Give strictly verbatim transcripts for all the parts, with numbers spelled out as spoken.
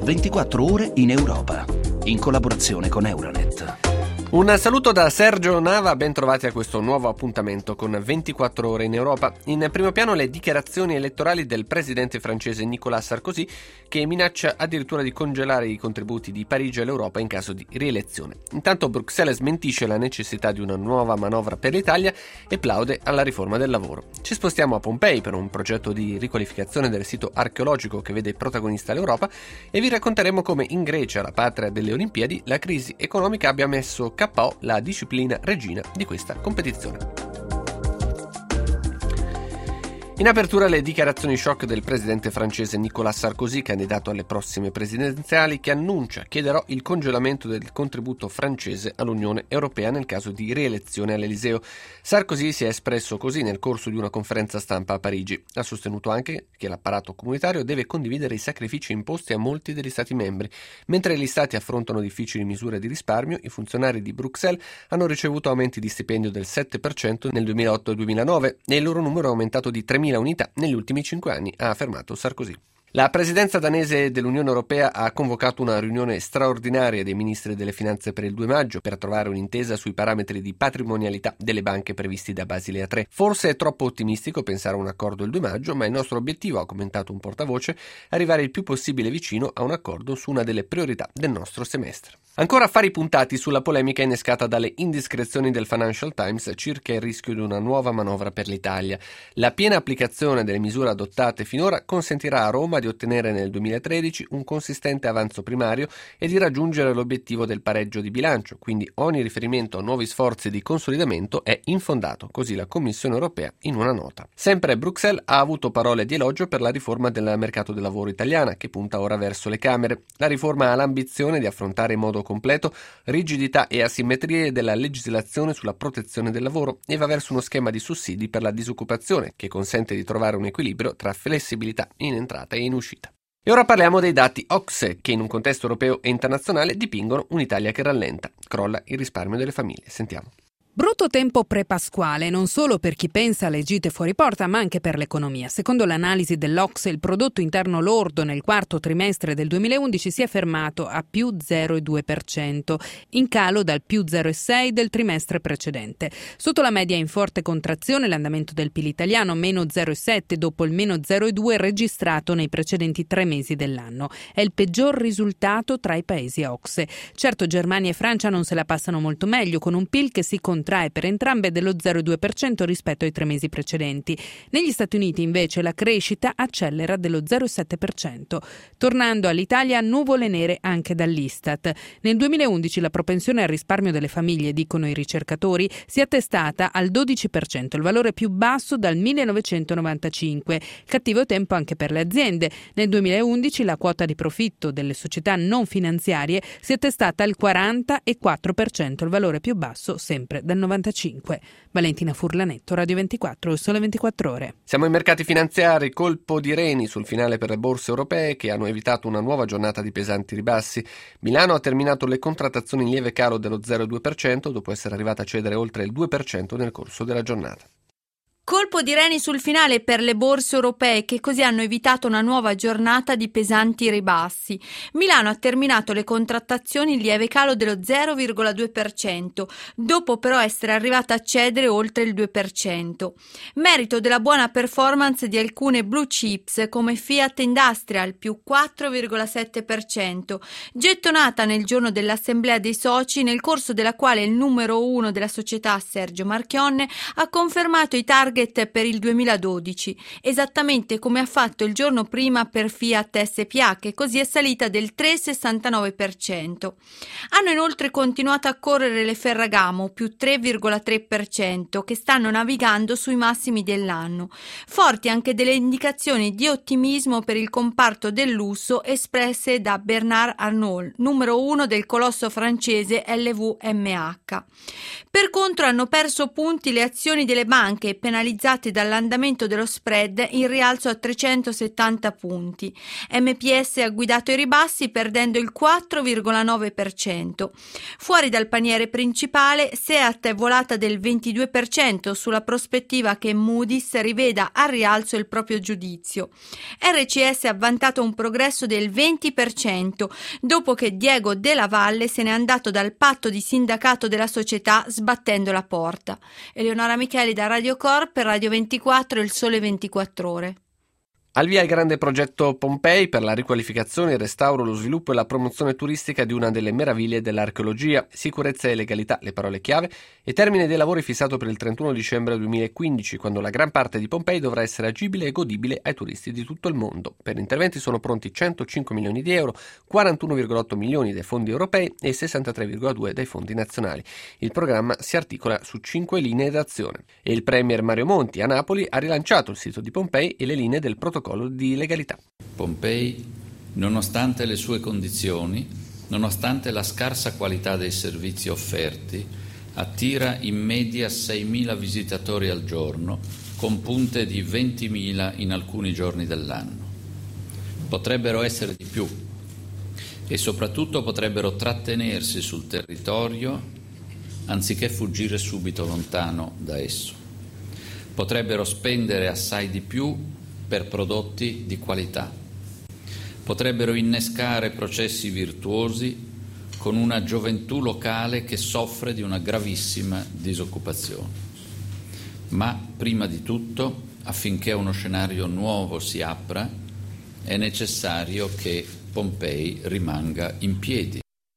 ventiquattro ore in Europa, in collaborazione con Euronet. Un saluto da Sergio Nava, ben trovati a questo nuovo appuntamento con ventiquattro ore in Europa. In primo piano le dichiarazioni elettorali del presidente francese Nicolas Sarkozy, che minaccia addirittura di congelare i contributi di Parigi all'Europa in caso di rielezione. Intanto Bruxelles smentisce la necessità di una nuova manovra per l'Italia e plaude alla riforma del lavoro. Ci spostiamo a Pompei per un progetto di riqualificazione del sito archeologico che vede protagonista l'Europa e vi racconteremo come in Grecia, la patria delle Olimpiadi, la crisi economica abbia messo K O la disciplina regina di questa competizione. In apertura le dichiarazioni shock del presidente francese Nicolas Sarkozy, candidato alle prossime presidenziali, che annuncia chiederò il congelamento del contributo francese all'Unione Europea nel caso di rielezione all'Eliseo. Sarkozy si è espresso così nel corso di una conferenza stampa a Parigi. Ha sostenuto anche che l'apparato comunitario deve condividere i sacrifici imposti a molti degli Stati membri. Mentre gli Stati affrontano difficili misure di risparmio, i funzionari di Bruxelles hanno ricevuto aumenti di stipendio del sette per cento nel duemilaotto e duemilanove e il loro numero è aumentato di tremila unità negli ultimi cinque anni, ha affermato Sarkozy. La presidenza danese dell'Unione Europea ha convocato una riunione straordinaria dei ministri delle finanze per il due maggio per trovare un'intesa sui parametri di patrimonialità delle banche previsti da Basilea tre. Forse è troppo ottimistico pensare a un accordo il due maggio, ma il nostro obiettivo, ha commentato un portavoce, è arrivare il più possibile vicino a un accordo su una delle priorità del nostro semestre. Ancora affari puntati sulla polemica innescata dalle indiscrezioni del Financial Times circa il rischio di una nuova manovra per l'Italia. La piena applicazione delle misure adottate finora consentirà a Roma di ottenere nel duemilatredici un consistente avanzo primario e di raggiungere l'obiettivo del pareggio di bilancio, quindi ogni riferimento a nuovi sforzi di consolidamento è infondato, così la Commissione Europea in una nota. Sempre Bruxelles ha avuto parole di elogio per la riforma del mercato del lavoro italiana, che punta ora verso le Camere. La riforma ha l'ambizione di affrontare in modo completo rigidità e asimmetrie della legislazione sulla protezione del lavoro e va verso uno schema di sussidi per la disoccupazione che consente di trovare un equilibrio tra flessibilità in entrata e in uscita. E ora parliamo dei dati O C S E che in un contesto europeo e internazionale dipingono un'Italia che rallenta, crolla il risparmio delle famiglie. Sentiamo. Brutto tempo pre-pasquale, non solo per chi pensa alle gite fuori porta, ma anche per l'economia. Secondo l'analisi dell'O C S E, il prodotto interno lordo nel quarto trimestre del duemilaundici si è fermato a più zero virgola due per cento, in calo dal più zero virgola sei per cento del trimestre precedente. Sotto la media in forte contrazione l'andamento del P I L italiano, meno zero virgola sette dopo il meno zero virgola due registrato nei precedenti tre mesi dell'anno. È il peggior risultato tra i paesi O C S E. Certo, Germania e Francia non se la passano molto meglio, con un P I L che si contrae per entrambe dello zero virgola due per cento rispetto ai tre mesi precedenti. Negli Stati Uniti invece la crescita accelera dello zero virgola sette per cento. Tornando all'Italia, nuvole nere anche dall'Istat. Nel duemilaundici la propensione al risparmio delle famiglie, dicono i ricercatori, si è attestata al dodici per cento, il valore più basso dal millenovecentonovantacinque. Cattivo tempo anche per le aziende. Nel duemilaundici la quota di profitto delle società non finanziarie si è attestata al quaranta virgola quattro per cento, il valore più basso sempre dal novantacinque. Valentina Furlanetto, Radio ventiquattro, il Sole ventiquattro Ore. Siamo ai mercati finanziari, colpo di reni sul finale per le borse europee che hanno evitato una nuova giornata di pesanti ribassi. Milano ha terminato le contrattazioni in lieve calo dello zero virgola due per cento dopo essere arrivata a cedere oltre il due per cento nel corso della giornata. Colpo di reni sul finale per le borse europee che così hanno evitato una nuova giornata di pesanti ribassi. Milano ha terminato le contrattazioni in lieve calo dello zero virgola due per cento, dopo però essere arrivata a cedere oltre il due per cento. Merito della buona performance di alcune blue chips come Fiat Industrial più quattro virgola sette per cento, gettonata nel giorno dell'assemblea dei soci nel corso della quale il numero uno della società, Sergio Marchionne, ha confermato i target per il duemiladodici, esattamente come ha fatto il giorno prima per Fiat S P A, che così è salita del tre virgola sessantanove per cento. Hanno inoltre continuato a correre le Ferragamo, più tre virgola tre per cento, che stanno navigando sui massimi dell'anno. Forti anche delle indicazioni di ottimismo per il comparto del lusso espresse da Bernard Arnault, numero uno del colosso francese L V M H. Per contro hanno perso punti le azioni delle banche, penalizzate penalizzati dall'andamento dello spread in rialzo a trecentosettanta punti. M P S ha guidato i ribassi perdendo il quattro virgola nove per cento. Fuori dal paniere principale, Seat è volata del ventidue per cento sulla prospettiva che Moody's riveda al rialzo il proprio giudizio. R C S ha vantato un progresso del venti per cento dopo che Diego Della Valle se n'è andato dal patto di sindacato della società sbattendo la porta. Eleonora Micheli da Radio Corp per Radio ventiquattro e Il Sole ventiquattro Ore. Al via il grande progetto Pompei per la riqualificazione, il restauro, lo sviluppo e la promozione turistica di una delle meraviglie dell'archeologia. Sicurezza e legalità, le parole chiave, e termine dei lavori fissato per il trentuno dicembre duemilaquindici, quando la gran parte di Pompei dovrà essere agibile e godibile ai turisti di tutto il mondo. Per interventi sono pronti centocinque milioni di euro, quarantuno virgola otto milioni dai fondi europei e sessantatré virgola due dai fondi nazionali. Il programma si articola su cinque linee d'azione. E il premier Mario Monti a Napoli ha rilanciato il sito di Pompei e le linee del protocollo di legalità. Pompei, nonostante le sue condizioni, nonostante la scarsa qualità dei servizi offerti, attira in media seimila visitatori al giorno, con punte di ventimila in alcuni giorni dell'anno. Potrebbero essere di più e soprattutto potrebbero trattenersi sul territorio anziché fuggire subito lontano da esso. Potrebbero spendere assai di più per prodotti di qualità. Potrebbero innescare processi virtuosi con una gioventù locale che soffre di una gravissima disoccupazione. Ma, prima di tutto, affinché uno scenario nuovo si apra, è necessario che Pompei rimanga in piedi.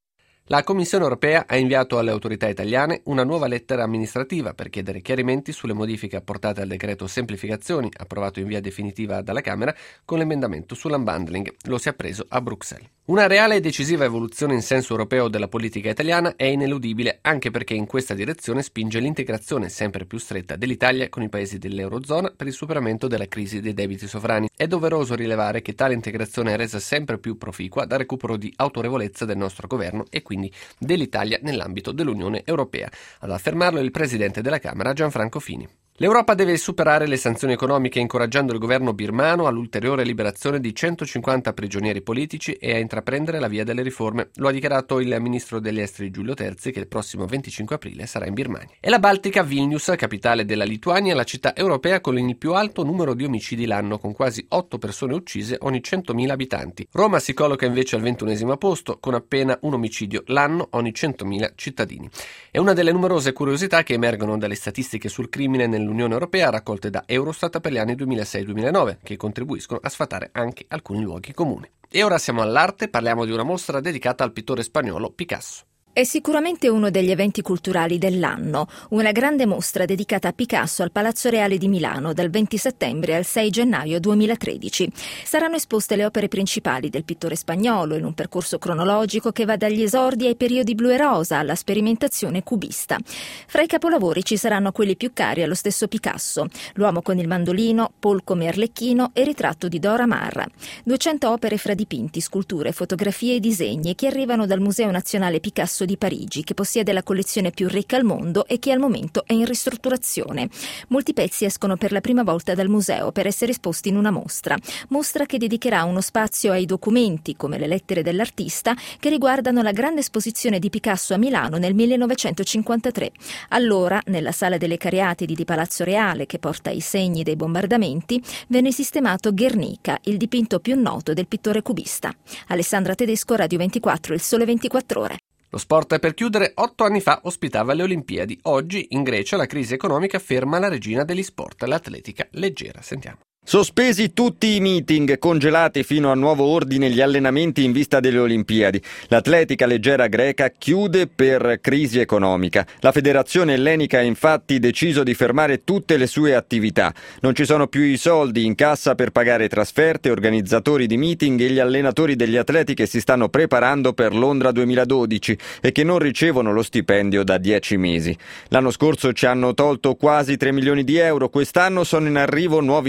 La Commissione europea ha inviato alle autorità italiane una nuova lettera amministrativa per chiedere chiarimenti sulle modifiche apportate al decreto semplificazioni, approvato in via definitiva dalla Camera, con l'emendamento sull'unbundling. Lo si è appreso a Bruxelles. Una reale e decisiva evoluzione in senso europeo della politica italiana è ineludibile, anche perché in questa direzione spinge l'integrazione sempre più stretta dell'Italia con i paesi dell'Eurozona per il superamento della crisi dei debiti sovrani. È doveroso rilevare che tale integrazione è resa sempre più proficua dal recupero di autorevolezza del nostro governo e quindi dell'Italia nell'ambito dell'Unione Europea. Ad affermarlo è il presidente della Camera Gianfranco Fini. L'Europa deve superare le sanzioni economiche incoraggiando il governo birmano all'ulteriore liberazione di centocinquanta prigionieri politici e a intraprendere la via delle riforme. Lo ha dichiarato il ministro degli esteri Giulio Terzi, che il prossimo venticinque aprile sarà in Birmania. E la Baltica, Vilnius, capitale della Lituania, la città europea con il più alto numero di omicidi l'anno, con quasi otto persone uccise ogni centomila abitanti. Roma si colloca invece al ventunesimo posto, con appena un omicidio l'anno ogni centomila cittadini. È una delle numerose curiosità che emergono dalle statistiche sul crimine nell'Unione Europea raccolte da Eurostat per gli anni duemilasei duemilanove, che contribuiscono a sfatare anche alcuni luoghi comuni. E ora siamo all'arte, parliamo di una mostra dedicata al pittore spagnolo Picasso. È sicuramente uno degli eventi culturali dell'anno, una grande mostra dedicata a Picasso al Palazzo Reale di Milano dal venti settembre al sei gennaio duemilatredici. Saranno esposte le opere principali del pittore spagnolo in un percorso cronologico che va dagli esordi ai periodi blu e rosa alla sperimentazione cubista. Fra i capolavori ci saranno quelli più cari allo stesso Picasso: L'uomo con il mandolino, Paul come Arlecchino e Ritratto di Dora Maar. duecento opere fra dipinti, sculture, fotografie e disegni che arrivano dal Museo Nazionale Picasso di Parigi, che possiede la collezione più ricca al mondo e che al momento è in ristrutturazione. Molti pezzi escono per la prima volta dal museo per essere esposti in una mostra, mostra che dedicherà uno spazio ai documenti, come le lettere dell'artista, che riguardano la grande esposizione di Picasso a Milano nel millenovecentocinquantatré. Allora, nella Sala delle Cariatidi di Palazzo Reale, che porta i segni dei bombardamenti, venne sistemato Guernica, il dipinto più noto del pittore cubista. Alessandra Tedesco, Radio ventiquattro, Il Sole ventiquattro Ore. Lo sport, per chiudere, otto anni fa ospitava le Olimpiadi. Oggi in Grecia la crisi economica ferma la regina degli sport, l'atletica leggera. Sentiamo. Sospesi tutti i meeting, congelati fino a nuovo ordine gli allenamenti in vista delle Olimpiadi. L'atletica leggera greca chiude per crisi economica. La federazione ellenica ha infatti deciso di fermare tutte le sue attività. Non ci sono più i soldi in cassa per pagare trasferte, organizzatori di meeting e gli allenatori degli atleti che si stanno preparando per Londra duemiladodici e che non ricevono lo stipendio da dieci mesi. L'anno scorso ci hanno tolto quasi tre milioni di euro, quest'anno sono in arrivo nuovi tagli.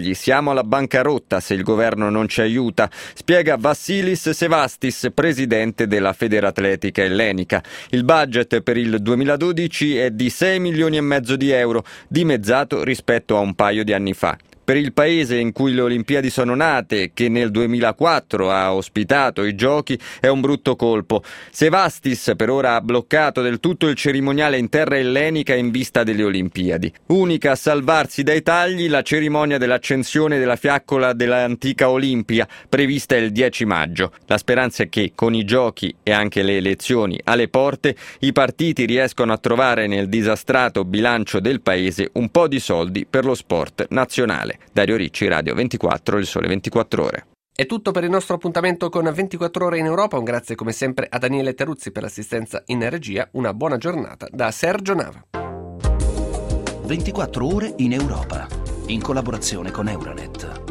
tagli, siamo alla bancarotta se il governo non ci aiuta, spiega Vassilis Sevastis, presidente della Federatletica Ellenica. Il budget per il duemiladodici è di sei milioni e mezzo di euro, dimezzato rispetto a un paio di anni fa. Per il paese in cui le Olimpiadi sono nate, che nel duemilaquattro ha ospitato i giochi, è un brutto colpo. Sevastis per ora ha bloccato del tutto il cerimoniale in terra ellenica in vista delle Olimpiadi. Unica a salvarsi dai tagli la cerimonia dell'accensione della fiaccola dell'antica Olimpia, prevista il dieci maggio. La speranza è che, con i giochi e anche le elezioni alle porte, i partiti riescono a trovare nel disastrato bilancio del paese un po' di soldi per lo sport nazionale. Dario Ricci, Radio ventiquattro, Il Sole ventiquattro Ore. È tutto per il nostro appuntamento con ventiquattro Ore in Europa. Un grazie come sempre a Daniele Teruzzi per l'assistenza in regia. Una buona giornata da Sergio Nava. ventiquattro Ore in Europa, in collaborazione con Euronet.